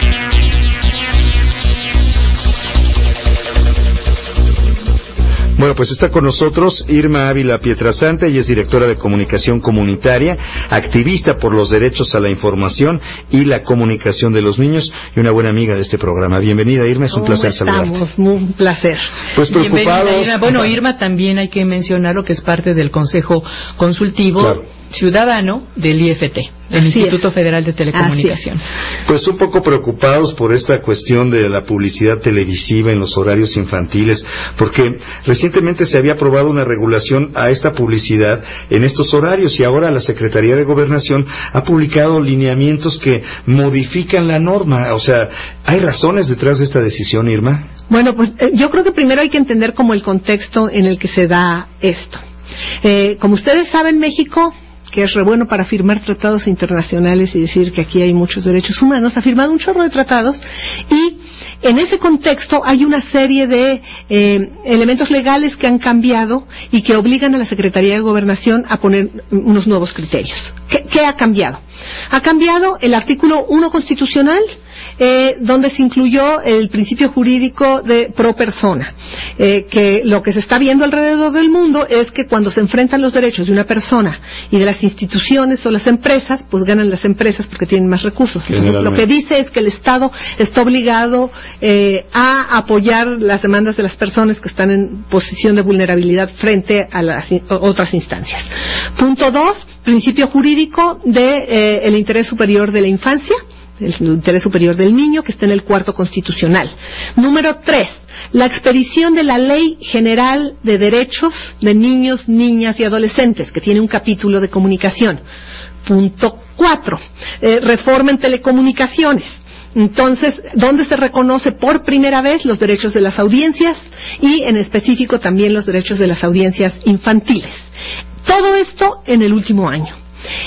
Bueno, pues está con nosotros Irma Ávila Pietrasanta, ella es directora de comunicación comunitaria, activista por los derechos a la información y la comunicación de los niños, y una buena amiga de este programa. Bienvenida, Irma, es un placer saludarte. Estamos, un placer. Pues preocupados. Irma. Bueno, Irma también hay que mencionar lo que es parte del Consejo Consultivo claro. Ciudadano del I F T, el Así Instituto es. Federal de Telecomunicación. Pues un poco preocupados por esta cuestión de la publicidad televisiva en los horarios infantiles, porque recientemente se había aprobado una regulación a esta publicidad en estos horarios, y ahora la Secretaría de Gobernación ha publicado lineamientos que modifican la norma. O sea, ¿hay razones detrás de esta decisión, Irma? Bueno, pues eh, yo creo que primero hay que entender como el contexto en el que se da esto. Eh, como ustedes saben, México, que es re bueno para firmar tratados internacionales y decir que aquí hay muchos derechos humanos, ha firmado un chorro de tratados, y en ese contexto hay una serie de eh, elementos legales que han cambiado y que obligan a la Secretaría de Gobernación a poner unos nuevos criterios. ¿Qué, qué ha cambiado? Ha cambiado el artículo uno constitucional, Eh, donde se incluyó el principio jurídico de pro persona, eh, que lo que se está viendo alrededor del mundo es que cuando se enfrentan los derechos de una persona y de las instituciones o las empresas, pues ganan las empresas porque tienen más recursos. Entonces, lo que dice es que el Estado está obligado eh, a apoyar las demandas de las personas que están en posición de vulnerabilidad frente a las in- otras instancias. Punto dos, principio jurídico de eh, el interés superior de la infancia, el interés superior del niño, que está en el cuarto constitucional. Número tres, la expedición de la Ley General de Derechos de Niños, Niñas y Adolescentes, que tiene un capítulo de comunicación. Punto cuatro, eh, reforma en telecomunicaciones. Entonces, donde se reconoce por primera vez los derechos de las audiencias y, en específico, también los derechos de las audiencias infantiles. Todo esto en el último año.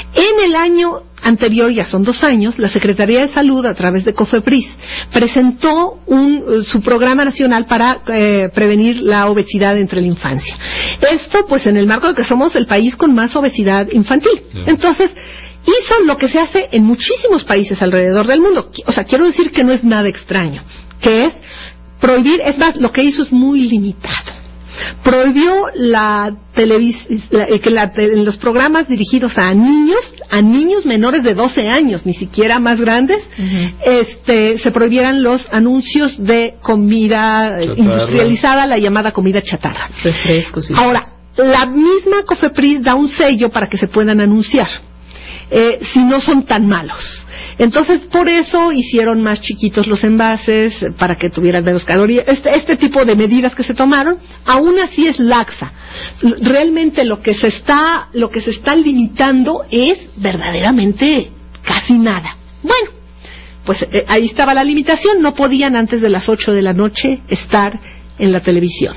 En el año anterior, ya son dos años, la Secretaría de Salud, a través de COFEPRIS, presentó un, su programa nacional para eh, prevenir la obesidad entre la infancia. Esto, pues, en el marco de que somos el país con más obesidad infantil. Sí. Entonces, hizo lo que se hace en muchísimos países alrededor del mundo. O sea, quiero decir que no es nada extraño, que es prohibir, es más, lo que hizo es muy limitado. Prohibió la televisión, que la, en los programas dirigidos a niños, a niños menores de doce años, ni siquiera más grandes, uh-huh. este, se prohibieran los anuncios de comida chatarra. Industrializada, la llamada comida chatarra. Refrescos. Y Ahora, la misma COFEPRIS da un sello para que se puedan anunciar, eh, si no son tan malos. Entonces, por eso hicieron más chiquitos los envases, para que tuvieran menos calorías. Este, este tipo de medidas que se tomaron, aún así es laxa. Realmente lo que se está, lo que se está limitando es verdaderamente casi nada. Bueno, pues eh, ahí estaba la limitación. No podían antes de las ocho de la noche estar en la televisión.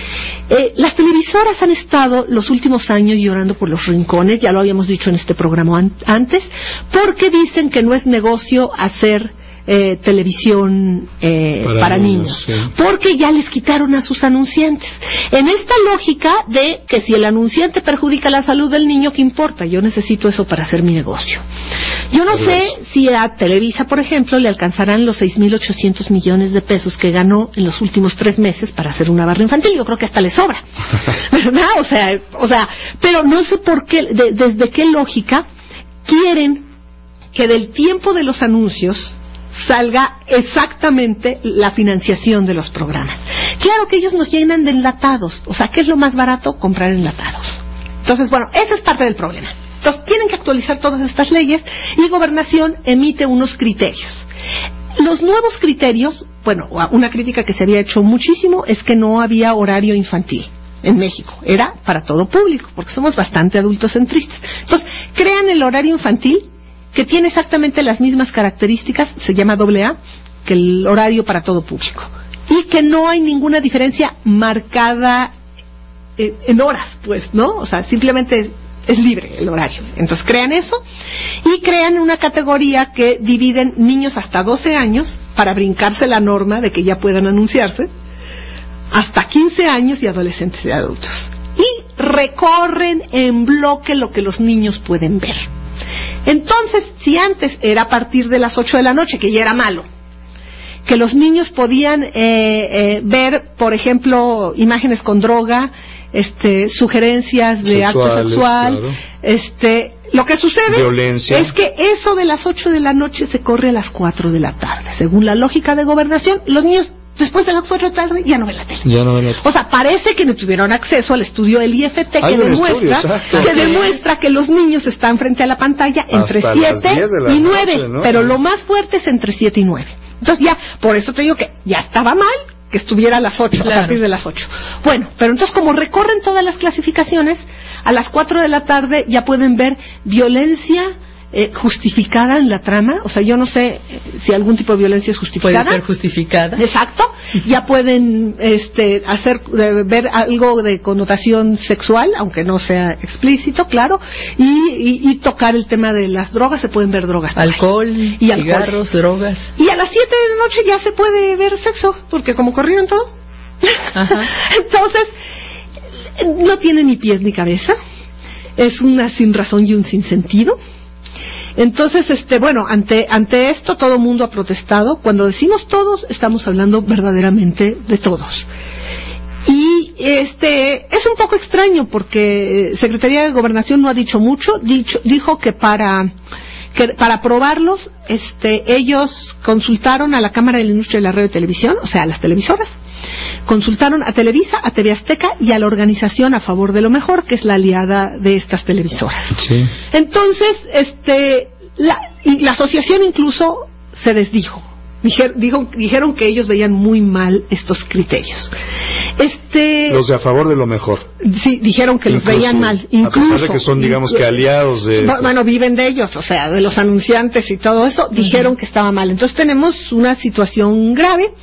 Eh, las televisoras han estado los últimos años llorando por los rincones, ya lo habíamos dicho en este programa an- antes, porque dicen que no es negocio hacer eh, televisión eh, para, para niños, niños sí. Porque ya les quitaron a sus anunciantes. En esta lógica de que si el anunciante perjudica la salud del niño, ¿qué importa? Yo necesito eso para hacer mi negocio. Yo no sé si a Televisa, por ejemplo, le alcanzarán los seis mil ochocientos millones de pesos que ganó en los últimos tres meses para hacer una barra infantil. Yo creo que hasta le sobra, ¿verdad? O sea, o sea, pero no sé por qué, de, desde qué lógica quieren que del tiempo de los anuncios salga exactamente la financiación de los programas. Claro que ellos nos llenan de enlatados. O sea, ¿qué es lo más barato? Comprar enlatados. Entonces, bueno, ese es parte del problema. Entonces, tienen que actualizar todas estas leyes y Gobernación emite unos criterios. Los nuevos criterios, bueno, una crítica que se había hecho muchísimo es que no había horario infantil en México. Era para todo público, porque somos bastante adultocentristas. Entonces, crean el horario infantil, que tiene exactamente las mismas características, se llama doble A, que el horario para todo público. Y que no hay ninguna diferencia marcada en, en horas, pues, ¿no? O sea, simplemente es, es libre el horario. Entonces crean eso y crean una categoría que dividen niños hasta doce años, para brincarse la norma de que ya puedan anunciarse, hasta quince años y adolescentes y adultos. Y recorren en bloque lo que los niños pueden ver. Entonces, si antes era a partir de las ocho de la noche, que ya era malo, que los niños podían eh, eh, ver, por ejemplo, imágenes con droga, este, sugerencias de acto sexual, claro. este, lo que sucede Violencia. Es que eso de las ocho de la noche se corre a las cuatro de la tarde. Según la lógica de Gobernación, los niños después de las cuatro de la tarde ya no ven la tele. Ya no ven la tele. O sea, parece que no tuvieron acceso al estudio del I F T, que demuestra, estudio, que demuestra que los niños están frente a la pantalla entre siete y nueve, ¿no? Pero lo más fuerte es entre siete y nueve. Entonces ya, por eso te digo que ya estaba mal que estuviera a las ocho, claro. A partir de las ocho. Bueno, pero entonces como recorren todas las clasificaciones, a las cuatro de la tarde ya pueden ver violencia Eh, justificada en la trama. O sea, yo no sé eh, si algún tipo de violencia es justificada. Puede ser justificada. Exacto. Ya pueden este, hacer eh, ver algo de connotación sexual, aunque no sea explícito, claro. Y, y, y tocar el tema de las drogas. Se pueden ver drogas. Alcohol, y cigarros, alcohol. Drogas. Y a las siete de la noche ya se puede ver sexo, porque como corrieron todo. Ajá. Entonces, no tiene ni pies ni cabeza. Es una sin razón y un sinsentido. Entonces, este, bueno, ante ante esto todo el mundo ha protestado. Cuando decimos todos, estamos hablando verdaderamente de todos. Y este es un poco extraño porque Secretaría de Gobernación no ha dicho mucho. Dicho, dijo que para que para aprobarlos, este, ellos consultaron a la Cámara de la Industria de la Radio y Televisión, o sea, a las televisoras. Consultaron a Televisa, a T V Azteca y a la organización A Favor de lo Mejor, que es la aliada de estas televisoras. Sí. Entonces, este, la, y la asociación incluso se desdijo. Dijer, dijo, dijeron que ellos veían muy mal estos criterios. Este, los de A Favor de lo Mejor. Sí, dijeron que incluso, los veían mal. Incluso, a pesar de que son, digamos, que aliados de... No, bueno, viven de ellos, o sea, de los anunciantes y todo eso, uh-huh. Dijeron que estaba mal. Entonces tenemos una situación grave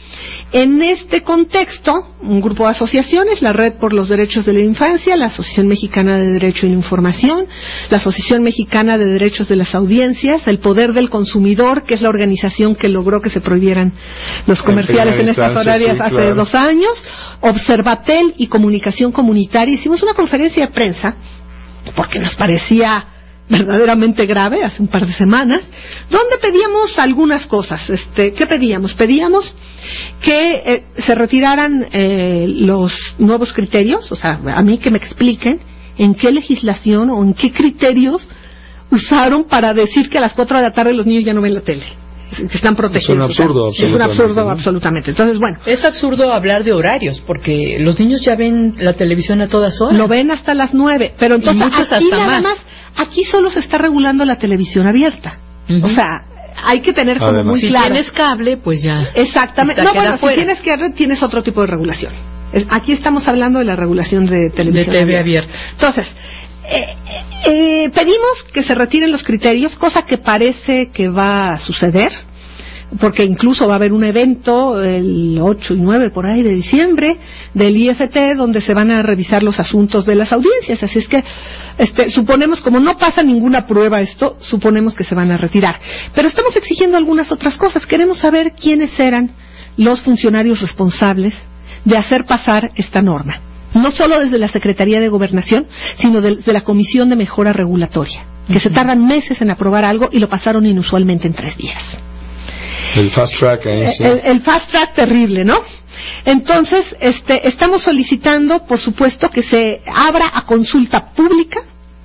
En este contexto, un grupo de asociaciones, la Red por los Derechos de la Infancia, la Asociación Mexicana de Derecho y la Información, la Asociación Mexicana de Derechos de las Audiencias, el Poder del Consumidor, que es la organización que logró que se prohibieran los comerciales en, en estas horarias sí, hace claro. dos años, Observatel y Comunicación Comunitaria. Hicimos una conferencia de prensa porque nos parecía verdaderamente grave hace un par de semanas, donde pedíamos algunas cosas. Este, ¿qué pedíamos? Pedíamos que eh, se retiraran eh, los nuevos criterios, o sea, a mí que me expliquen en qué legislación o en qué criterios usaron para decir que a las cuatro de la tarde los niños ya no ven la tele, que están protegidos. Es un absurdo, o sea, es un absurdo, ¿no? Absolutamente. Entonces, bueno. Es absurdo hablar de horarios, porque los niños ya ven la televisión a todas horas. Lo ven hasta las nueve, pero entonces muchos aquí hasta nada más. más, aquí solo se está regulando la televisión abierta. Uh-huh. O sea, hay que tener como Además, muy si claro. Si tienes cable, pues ya. Exactamente. No, bueno, fuera. Si tienes cable, tienes otro tipo de regulación. Aquí estamos hablando de la regulación de televisión. De T V abierta. Entonces, eh, eh, pedimos que se retiren los criterios, cosa que parece que va a suceder, porque incluso va a haber un evento el ocho y nueve por ahí de diciembre del I F T donde se van a revisar los asuntos de las audiencias, así es que este, suponemos, como no pasa ninguna prueba esto, suponemos que se van a retirar, pero estamos exigiendo algunas otras cosas. Queremos saber quiénes eran los funcionarios responsables de hacer pasar esta norma, no solo desde la Secretaría de Gobernación, sino desde la Comisión de Mejora Regulatoria, que uh-huh. se tardan meses en aprobar algo y lo pasaron inusualmente en tres días. El fast track ahí, sí. el, el fast track terrible, ¿no? Entonces, este, estamos solicitando, por supuesto, que se abra a consulta pública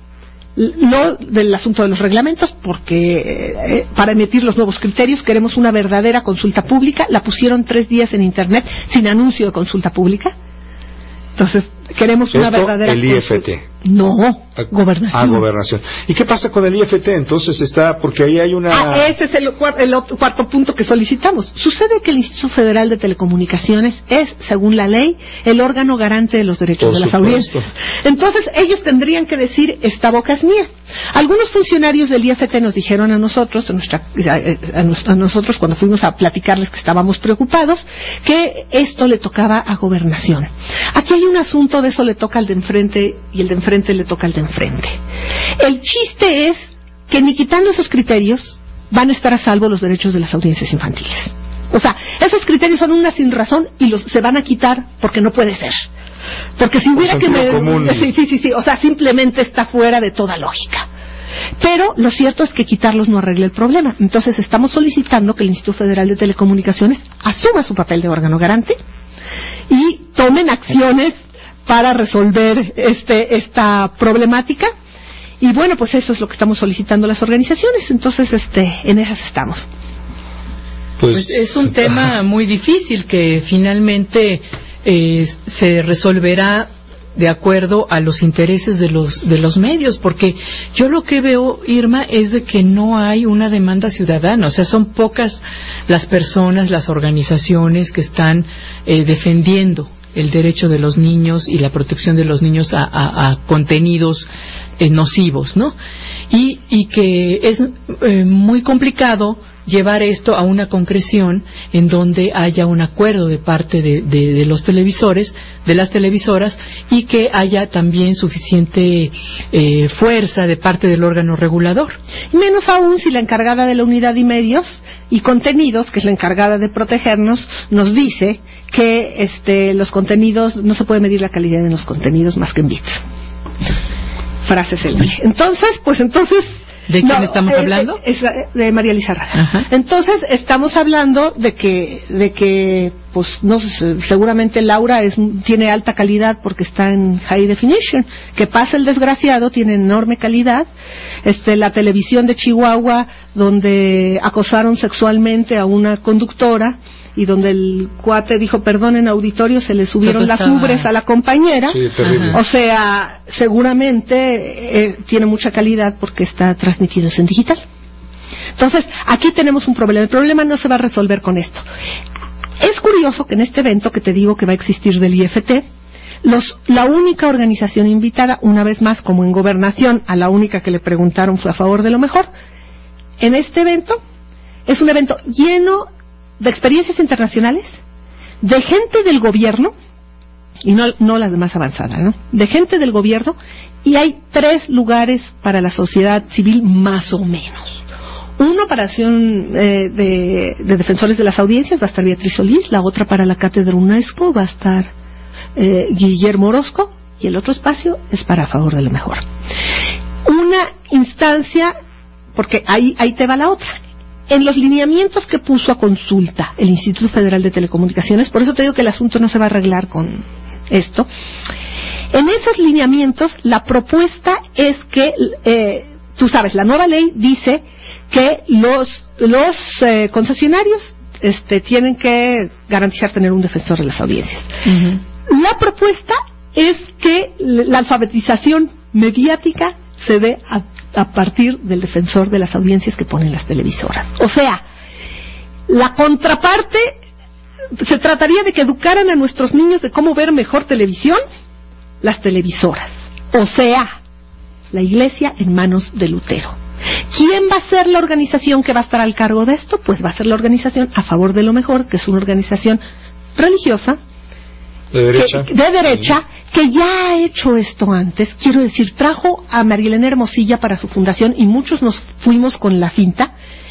lo del asunto de los reglamentos, porque eh, para emitir los nuevos criterios queremos una verdadera consulta pública. La pusieron tres días en internet sin anuncio de consulta pública. Entonces, queremos una Esto, verdadera el I F T. No, gobernación. Ah, gobernación. ¿Y qué pasa con el I F T? Entonces está, porque ahí hay una... Ah, ese es el, el otro, cuarto punto que solicitamos. Sucede que el Instituto Federal de Telecomunicaciones es, según la ley, el órgano garante de los derechos Por de las supuesto. audiencias. Entonces, ellos tendrían que decir, esta boca es mía. Algunos funcionarios del I F T nos dijeron a nosotros, a, nuestra, a, a, a nosotros cuando fuimos a platicarles que estábamos preocupados, que esto le tocaba a gobernación. Aquí hay un asunto de eso le toca al de enfrente y el de enfrente le toca al de enfrente. El chiste es que ni quitando esos criterios van a estar a salvo los derechos de las audiencias infantiles. O sea, esos criterios son una sin razón y los se van a quitar porque no puede ser. Porque si hubiera que me... común. Sí, sí, sí, sí, o sea, simplemente está fuera de toda lógica. Pero lo cierto es que quitarlos no arregla el problema. Entonces estamos solicitando que el Instituto Federal de Telecomunicaciones asuma su papel de órgano garante y tomen acciones para resolver este esta problemática. Y bueno, pues eso es lo que estamos solicitando las organizaciones. Entonces, este, en esas estamos. Pues, pues es un tema muy difícil que finalmente eh, se resolverá de acuerdo a los intereses de los de los medios, porque yo lo que veo, Irma, es de que no hay una demanda ciudadana, o sea, son pocas las personas, las organizaciones que están eh, defendiendo el derecho de los niños y la protección de los niños a, a, a contenidos eh, nocivos, ¿no? Y, y que es eh, muy complicado llevar esto a una concreción en donde haya un acuerdo de parte de, de, de los televisores, de las televisoras, y que haya también suficiente eh, fuerza de parte del órgano regulador. Menos aún si la encargada de la unidad y medios y contenidos, que es la encargada de protegernos, nos dice que este, los contenidos, no se puede medir la calidad de los contenidos más que en bits. Frase célebre. Entonces, pues entonces... ¿De quién no, estamos eh, hablando? Es, es de María Lizárraga. Entonces, estamos hablando de que, de que, pues, no sé, seguramente Laura es, tiene alta calidad porque está en high definition. Que pasa el desgraciado, tiene enorme calidad. Este, la televisión de Chihuahua, donde acosaron sexualmente a una conductora, y donde el cuate dijo, perdón, en auditorio se le subieron las ubres a la compañera. Sí, terrible. O sea, seguramente eh, tiene mucha calidad porque está transmitiéndose en digital. Entonces, aquí tenemos un problema. El problema no se va a resolver con esto. Es curioso que en este evento que te digo que va a existir del I F T, los, la única organización invitada, una vez más, como en Gobernación, a la única que le preguntaron fue a favor de lo mejor. En este evento, es un evento lleno de experiencias internacionales, de gente del gobierno, y no, no las demás avanzadas, ¿no? De gente del gobierno, y hay tres lugares para la sociedad civil más o menos. Uno para acción eh, de, de defensores de las audiencias, va a estar Beatriz Solís, la otra para la cátedra UNESCO va a estar eh, Guillermo Orozco, y el otro espacio es para A Favor de lo Mejor. Una instancia, porque ahí, ahí te va la otra. En los lineamientos que puso a consulta el Instituto Federal de Telecomunicaciones, por eso te digo que el asunto no se va a arreglar con esto, en esos lineamientos la propuesta es que, eh, tú sabes, la nueva ley dice que los, los eh, concesionarios este, tienen que garantizar tener un defensor de las audiencias. Uh-huh. La propuesta es que la alfabetización mediática se dé a, a partir del defensor de las audiencias que ponen las televisoras. O sea, la contraparte se trataría de que educaran a nuestros niños de cómo ver mejor televisión las televisoras. O sea, la iglesia en manos de Lutero. ¿Quién va a ser la organización que va a estar al cargo de esto? Pues va a ser la organización A Favor de lo Mejor, que es una organización religiosa, de derecha, que, de derecha que ya ha hecho esto antes. Quiero decir, trajo a Marilena Hermosilla para su fundación y muchos nos fuimos con la finta,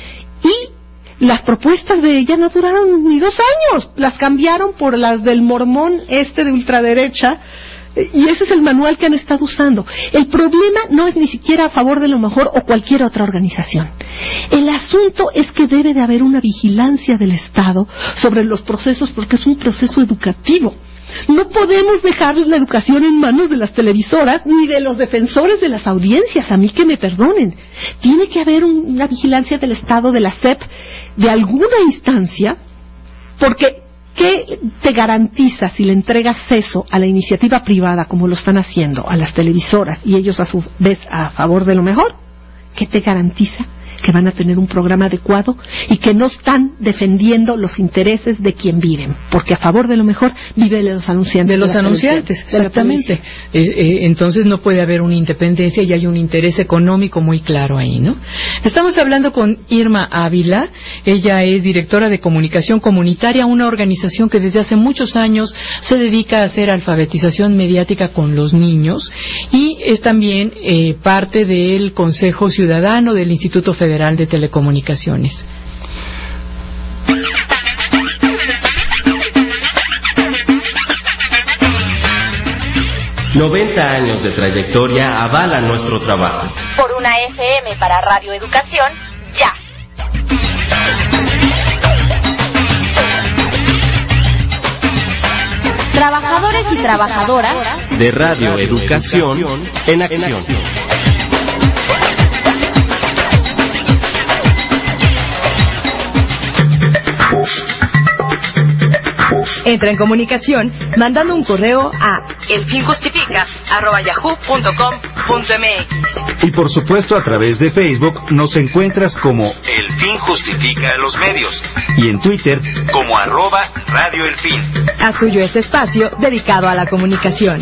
y las propuestas de ella no duraron ni dos años, las cambiaron por las del mormón este de ultraderecha, y ese es el manual que han estado usando. El problema no es ni siquiera A Favor de lo Mejor o cualquier otra organización. El asunto es que debe de haber una vigilancia del Estado sobre los procesos, porque es un proceso educativo. No podemos dejar la educación en manos de las televisoras ni de los defensores de las audiencias, a mí que me perdonen. Tiene que haber un, una vigilancia del Estado, de la S E P, de alguna instancia, porque ¿qué te garantiza si le entregas acceso a la iniciativa privada, como lo están haciendo, a las televisoras, y ellos a su vez A Favor de lo Mejor? ¿Qué te garantiza? Que van a tener un programa adecuado y que no están defendiendo los intereses de quien viven, porque A Favor de lo Mejor vive de los anunciantes. De los de anunciantes, exactamente. Eh, eh, entonces no puede haber una independencia y hay un interés económico muy claro ahí, ¿no? Estamos hablando con Irma Ávila. Ella es directora de comunicación comunitaria, una organización que desde hace muchos años se dedica a hacer alfabetización mediática con los niños, y es también eh, parte del Consejo Ciudadano del Instituto Federal de Telecomunicaciones. noventa años de trayectoria avalan nuestro trabajo. Por una F M para Radio Educación, ya. Trabajadores y trabajadoras de Radio Educación en acción. Entra en comunicación mandando un correo a elfinjustifica arroba yahoo punto com punto mx. Y por supuesto a través de Facebook nos encuentras como El Fin Justifica a los Medios, y en Twitter como arroba Radio El Fin. Haz tuyo este espacio dedicado a la comunicación.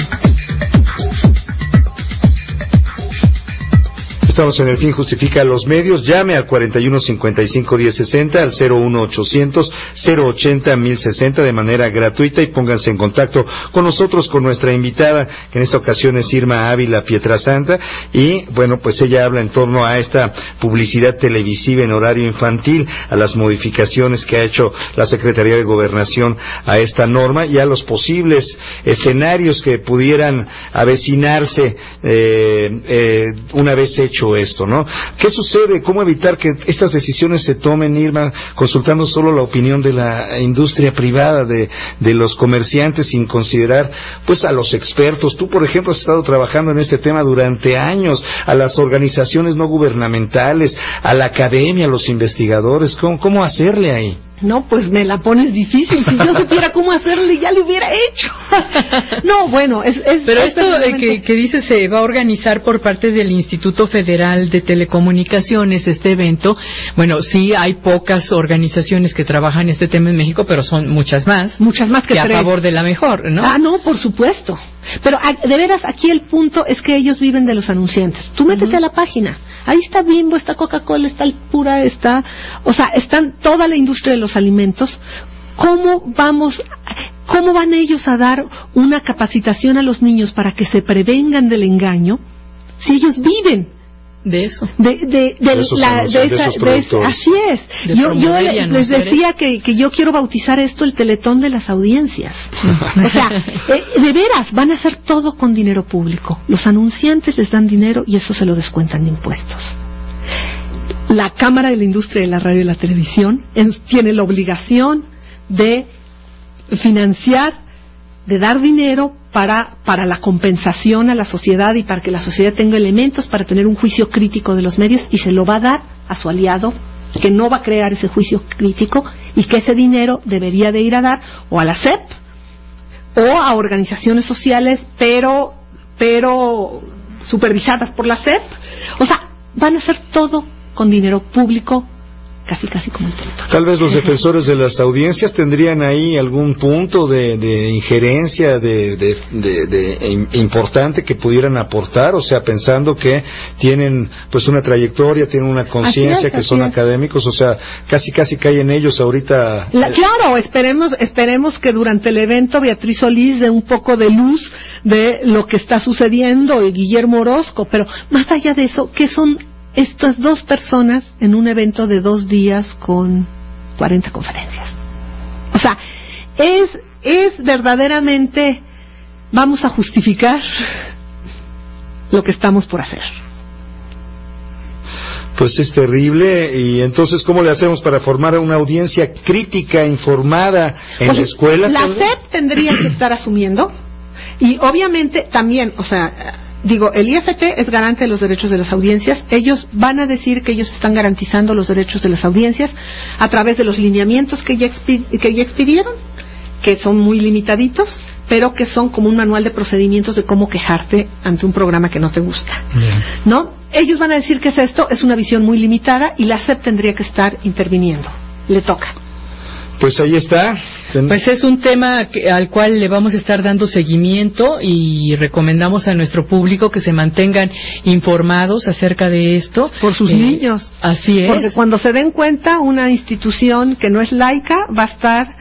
Estamos en El Fin Justifica los Medios. Llame al cuarenta y uno cincuenta y cinco diez sesenta, al cero uno ochocientos cero ochenta mil sesenta de manera gratuita, y pónganse en contacto con nosotros, con nuestra invitada, que en esta ocasión es Irma Ávila Pietrasanta, y bueno, pues ella habla en torno a esta publicidad televisiva en horario infantil, a las modificaciones que ha hecho la Secretaría de Gobernación a esta norma y a los posibles escenarios que pudieran avecinarse eh, eh, una vez hecho esto, ¿no? ¿Qué sucede? ¿Cómo evitar que estas decisiones se tomen, Irma, consultando solo la opinión de la industria privada, de, de los comerciantes, sin considerar pues a los expertos? Tú, por ejemplo, has estado trabajando en este tema durante años, a las organizaciones no gubernamentales, a la academia, a los investigadores. ¿Cómo, cómo hacerle ahí? No, pues me la pones difícil. Si yo supiera cómo hacerle, ya lo hubiera hecho. No, bueno, es... es Pero es esto que, que dice se va a organizar por parte del Instituto Federal de Telecomunicaciones, este evento. Bueno, sí hay pocas organizaciones que trabajan este tema en México, pero son muchas más. Muchas más que, que a tres. favor de la mejor, ¿no? Ah, no, por supuesto. Pero de veras, aquí el punto es que ellos viven de los anunciantes. Tú métete uh-huh. a la página. Ahí está Bimbo, está Coca-Cola, está Alpura, está... O sea, están toda la industria de los alimentos ¿cómo vamos, cómo van ellos a dar una capacitación a los niños para que se prevengan del engaño si ellos viven de eso, de, de, de, de esos la, de, de esa, esos de esa, así es. De yo yo les, les decía que, que yo quiero bautizar esto el teletón de las audiencias. O sea, eh, de veras van a hacer todo con dinero público. Los anunciantes les dan dinero y eso se lo descuentan de impuestos. La Cámara de la Industria de la Radio y la Televisión en, tiene la obligación de financiar, de dar dinero para, para la compensación a la sociedad y para que la sociedad tenga elementos para tener un juicio crítico de los medios, y se lo va a dar a su aliado que no va a crear ese juicio crítico, y que ese dinero debería de ir a dar o a la S E P o a organizaciones sociales pero, pero supervisadas por la S E P. O sea, van a hacer todo con dinero público, casi casi como el teletón. Tal vez los defensores de las audiencias tendrían ahí algún punto de, de injerencia de, de, de, de importante que pudieran aportar, o sea, pensando que tienen pues una trayectoria, tienen una conciencia, que son es. académicos, o sea, casi casi caen ellos ahorita. La, claro, esperemos esperemos que durante el evento Beatriz Solís dé un poco de luz de lo que está sucediendo, y Guillermo Orozco, pero más allá de eso, ¿qué son estas dos personas en un evento de dos días con cuarenta conferencias? O sea, es, es verdaderamente, vamos a justificar lo que estamos por hacer. Pues es terrible. Y entonces, ¿cómo le hacemos para formar una audiencia crítica, informada en pues la escuela? La S E P tendría que estar asumiendo, y obviamente también, o sea, digo, el I F T es garante de los derechos de las audiencias. Ellos van a decir que ellos están garantizando los derechos de las audiencias a través de los lineamientos que ya, expi que ya expidieron, que son muy limitaditos, pero que son como un manual de procedimientos de cómo quejarte ante un programa que no te gusta. Bien. ¿No? Ellos van a decir que es esto, es una visión muy limitada, y la S E P tendría que estar interviniendo. Le toca. Pues ahí está. Pues es un tema que, al cual le vamos a estar dando seguimiento, y recomendamos a nuestro público que se mantengan informados acerca de esto. Por sus eh, niños. Así es. Porque cuando se den cuenta, una institución que no es laica va a estar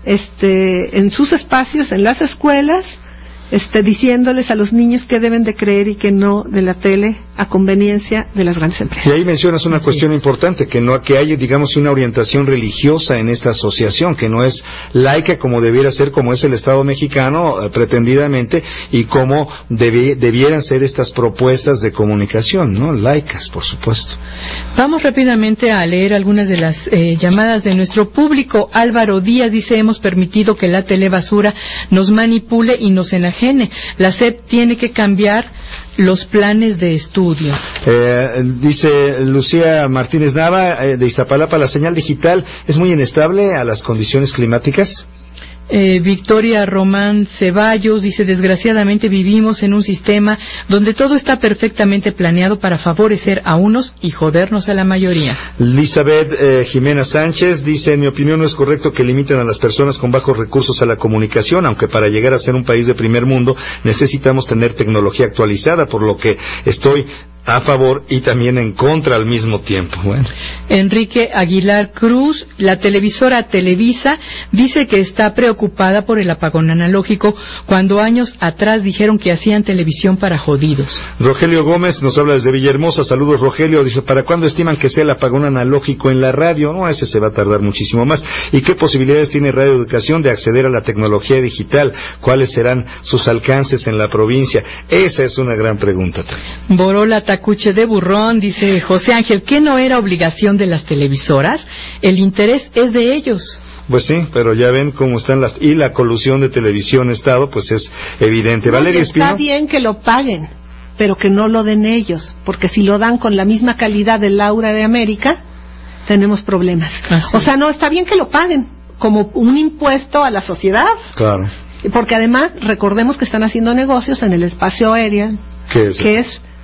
este, en sus espacios, en las escuelas, este, diciéndoles a los niños que deben de creer y que no de la tele, a conveniencia de las grandes empresas. Y ahí mencionas una Así cuestión es. importante, que no que haya, digamos, una orientación religiosa en esta asociación, que no es laica como debiera ser, como es el Estado mexicano eh, pretendidamente, y como debi debieran ser estas propuestas de comunicación, ¿no? Laicas, por supuesto. Vamos rápidamente a leer algunas de las eh, llamadas de nuestro público. Álvaro Díaz dice: hemos permitido que la telebasura nos manipule y nos enajene. La S E P tiene que cambiar los planes de estudio. Eh, dice Lucía Martínez Nava, eh, de Iztapalapa: la señal digital es muy inestable a las condiciones climáticas. Eh, Victoria Román Ceballos dice: desgraciadamente vivimos en un sistema donde todo está perfectamente planeado para favorecer a unos y jodernos a la mayoría. Elizabeth eh, Jimena Sánchez dice: en mi opinión no es correcto que limiten a las personas con bajos recursos a la comunicación, aunque para llegar a ser un país de primer mundo necesitamos tener tecnología actualizada, por lo que estoy a favor y también en contra al mismo tiempo. Bueno. Enrique Aguilar Cruz, la televisora Televisa, dice que está preocupada por el apagón analógico, cuando años atrás dijeron que hacían televisión para jodidos. Rogelio Gómez nos habla desde Villahermosa. Saludos, Rogelio. Dice: ¿para cuándo estiman que sea el apagón analógico en la radio? No, ese se va a tardar muchísimo más. ¿Y qué posibilidades tiene Radio Educación de acceder a la tecnología digital? ¿Cuáles serán sus alcances en la provincia? Esa es una gran pregunta. Borola Tacuche de Burrón dice: José Ángel, ¿qué no era obligación de las televisoras? El interés es de ellos. Pues sí, pero ya ven cómo están las... Y la colusión de televisión-estado, pues es evidente. No, Valeria Espino. Está bien que lo paguen, pero que no lo den ellos, porque si lo dan con la misma calidad del Laura de América, tenemos problemas. Así o sea, no, está bien que lo paguen como un impuesto a la sociedad. Claro. Porque además, recordemos que están haciendo negocios en el espacio aéreo, ¿Qué es? que es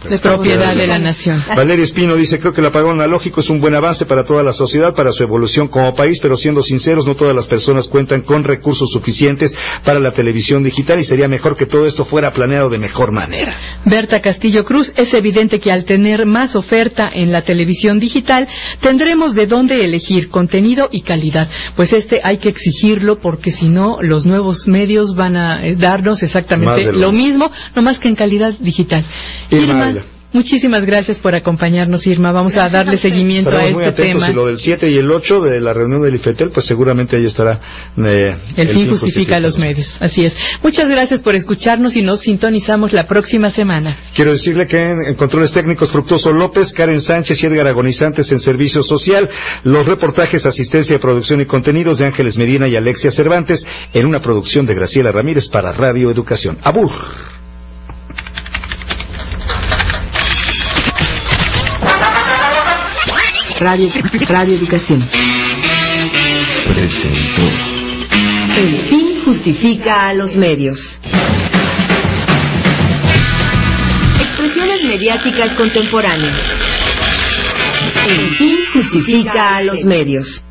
de propiedad de la nación. Valeria Espino dice, creo que el apagón analógico es un buen avance para toda la sociedad, para su evolución como país, pero siendo sinceros, no todas las personas cuentan con recursos suficientes para la televisión digital y sería mejor que todo esto fuera planeado de mejor manera. Berta Castillo Cruz, es evidente que al tener más oferta en la televisión digital, tendremos de dónde elegir contenido y calidad. Pues este hay que exigirlo porque si no, los nuevos medios van a darnos exactamente lo mismo, no más que en calidad digital. Irma, Irma, muchísimas gracias por acompañarnos, Irma. Vamos gracias a darle a seguimiento Estaremos a este muy atentos, tema. Y lo del siete y el ocho de la reunión del IFETEL, pues seguramente ahí estará. Eh, el, el fin justifica, justifica los medios. Así es. Muchas gracias por escucharnos y nos sintonizamos la próxima semana. Quiero decirle que en, en controles técnicos Fructuoso López, Karen Sánchez y Edgar Agonizantes en Servicio Social, los reportajes, asistencia, producción y contenidos de Ángeles Medina y Alexia Cervantes en una producción de Graciela Ramírez para Radio Educación. ¡Abur! Radio, Radio Educación. Presentó. El fin justifica a los medios. Expresiones mediáticas contemporáneas. El fin justifica a los medios.